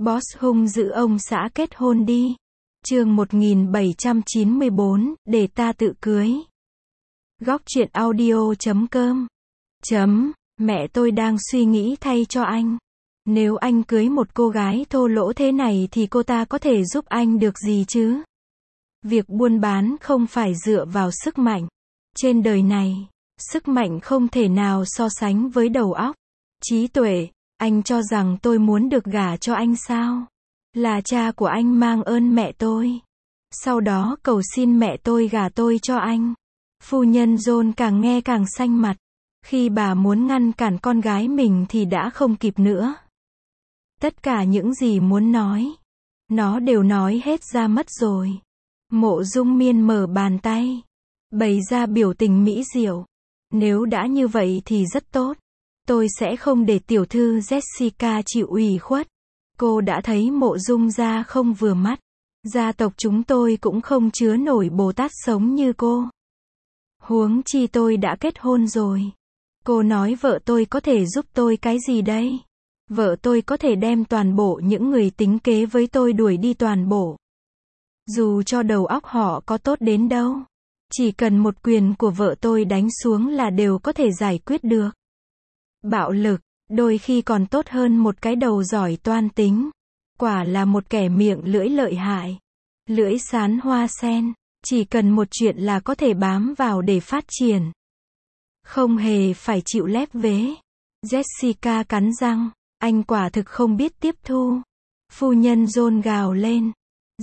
Boss hung dữ ông xã kết hôn đi. Chương 1794, để ta tự cưới. Góc truyện audio.com. Mẹ tôi đang suy nghĩ thay cho anh. Nếu anh cưới một cô gái thô lỗ thế này thì cô ta có thể giúp anh được gì chứ? Việc buôn bán không phải dựa vào sức mạnh. Trên đời này, sức mạnh không thể nào so sánh với đầu óc, trí tuệ. Anh cho rằng tôi muốn được gả cho anh sao? Là cha của anh mang ơn mẹ tôi. Sau đó cầu xin mẹ tôi gả tôi cho anh. Phu nhân John càng nghe càng xanh mặt. Khi bà muốn ngăn cản con gái mình thì đã không kịp nữa. Tất cả những gì muốn nói, nó đều nói hết ra mất rồi. Mộ Dung Miên mở bàn tay, bày ra biểu tình mỹ diệu. Nếu đã như vậy thì rất tốt. Tôi sẽ không để tiểu thư Jessica chịu ủy khuất. Cô đã thấy Mộ Dung gia không vừa mắt. Gia tộc chúng tôi cũng không chứa nổi Bồ Tát sống như cô. Huống chi tôi đã kết hôn rồi. Cô nói vợ tôi có thể giúp tôi cái gì đây? Vợ tôi có thể đem toàn bộ những người tính kế với tôi đuổi đi toàn bộ. Dù cho đầu óc họ có tốt đến đâu, chỉ cần một quyền của vợ tôi đánh xuống là đều có thể giải quyết được. Bạo lực, đôi khi còn tốt hơn một cái đầu giỏi toan tính. Quả là một kẻ miệng lưỡi lợi hại. Lưỡi sán hoa sen, chỉ cần một chuyện là có thể bám vào để phát triển. Không hề phải chịu lép vế. Jessica cắn răng, anh quả thực không biết tiếp thu. Phu nhân John gào lên.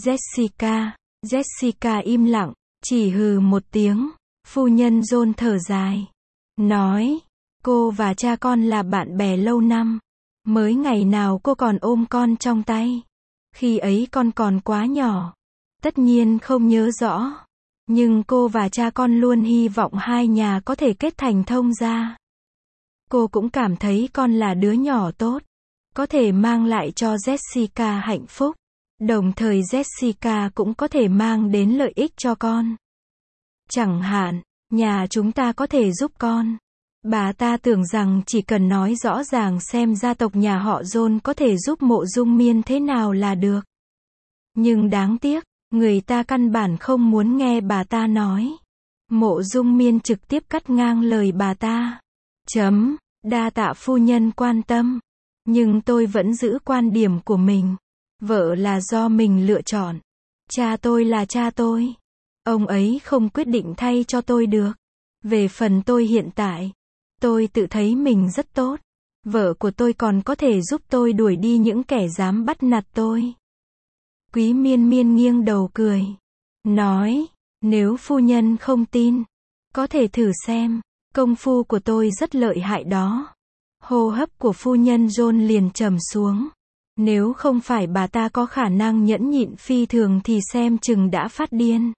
Jessica im lặng, chỉ hừ một tiếng. Phu nhân John thở dài, nói, cô và cha con là bạn bè lâu năm. Mới ngày nào cô còn ôm con trong tay. Khi ấy con còn quá nhỏ. Tất nhiên không nhớ rõ. Nhưng cô và cha con luôn hy vọng hai nhà có thể kết thành thông gia. Cô cũng cảm thấy con là đứa nhỏ tốt. Có thể mang lại cho Jessica hạnh phúc. Đồng thời Jessica cũng có thể mang đến lợi ích cho con. Chẳng hạn, nhà chúng ta có thể giúp con. Bà ta tưởng rằng chỉ cần nói rõ ràng xem gia tộc nhà họ John có thể giúp Mộ Dung Miên thế nào là được. Nhưng đáng tiếc, người ta căn bản không muốn nghe bà ta nói. Mộ Dung Miên trực tiếp cắt ngang lời bà ta. Đa tạ phu nhân quan tâm. Nhưng tôi vẫn giữ quan điểm của mình. Vợ là do mình lựa chọn. Cha tôi là cha tôi. Ông ấy không quyết định thay cho tôi được. Về phần tôi hiện tại, tôi tự thấy mình rất tốt. Vợ của tôi còn có thể giúp tôi đuổi đi những kẻ dám bắt nạt tôi. Quý Miên Miên nghiêng đầu cười. Nói, nếu phu nhân không tin, có thể thử xem. Công phu của tôi rất lợi hại đó. Hô hấp của phu nhân John liền trầm xuống. Nếu không phải bà ta có khả năng nhẫn nhịn phi thường thì xem chừng đã phát điên.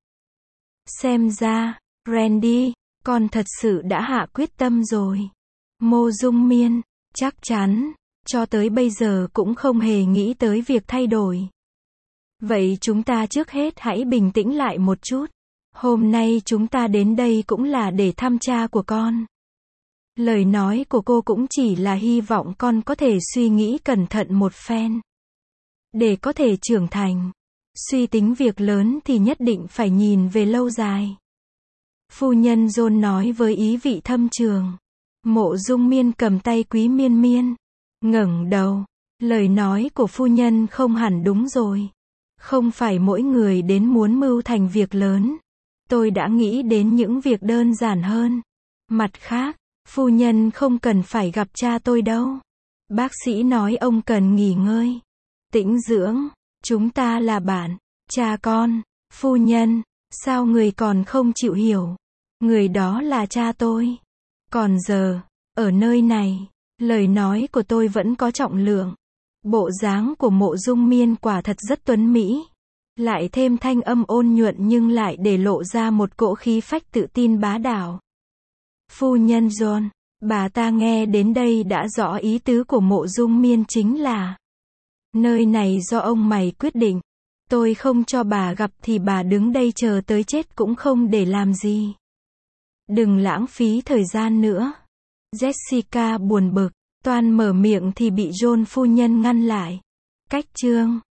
Xem ra, Randy, con thật sự đã hạ quyết tâm rồi. Mộ Dung Miên, chắc chắn, cho tới bây giờ cũng không hề nghĩ tới việc thay đổi. Vậy chúng ta trước hết hãy bình tĩnh lại một chút. Hôm nay chúng ta đến đây cũng là để thăm cha của con. Lời nói của cô cũng chỉ là hy vọng con có thể suy nghĩ cẩn thận một phen. Để có thể trưởng thành, suy tính việc lớn thì nhất định phải nhìn về lâu dài. Phu nhân John nói với ý vị thâm trường. Mộ Dung Miên cầm tay Quý Miên Miên, ngẩng đầu. Lời nói của phu nhân không hẳn đúng rồi. Không phải mỗi người đến muốn mưu thành việc lớn. Tôi đã nghĩ đến những việc đơn giản hơn. Mặt khác, phu nhân không cần phải gặp cha tôi đâu. Bác sĩ nói ông cần nghỉ ngơi, tĩnh dưỡng. Chúng ta là bạn, cha con. Phu nhân, sao người còn không chịu hiểu? Người đó là cha tôi. Còn giờ, ở nơi này, lời nói của tôi vẫn có trọng lượng. Bộ dáng của Mộ Dung Miên quả thật rất tuấn mỹ. Lại thêm thanh âm ôn nhuận nhưng lại để lộ ra một cỗ khí phách tự tin bá đạo. Phu nhân John, bà ta nghe đến đây đã rõ ý tứ của Mộ Dung Miên chính là nơi này do ông mày quyết định. Tôi không cho bà gặp thì bà đứng đây chờ tới chết cũng không để làm gì. Đừng lãng phí thời gian nữa. Jessica buồn bực, toan mở miệng thì bị John phu nhân ngăn lại. Cách chương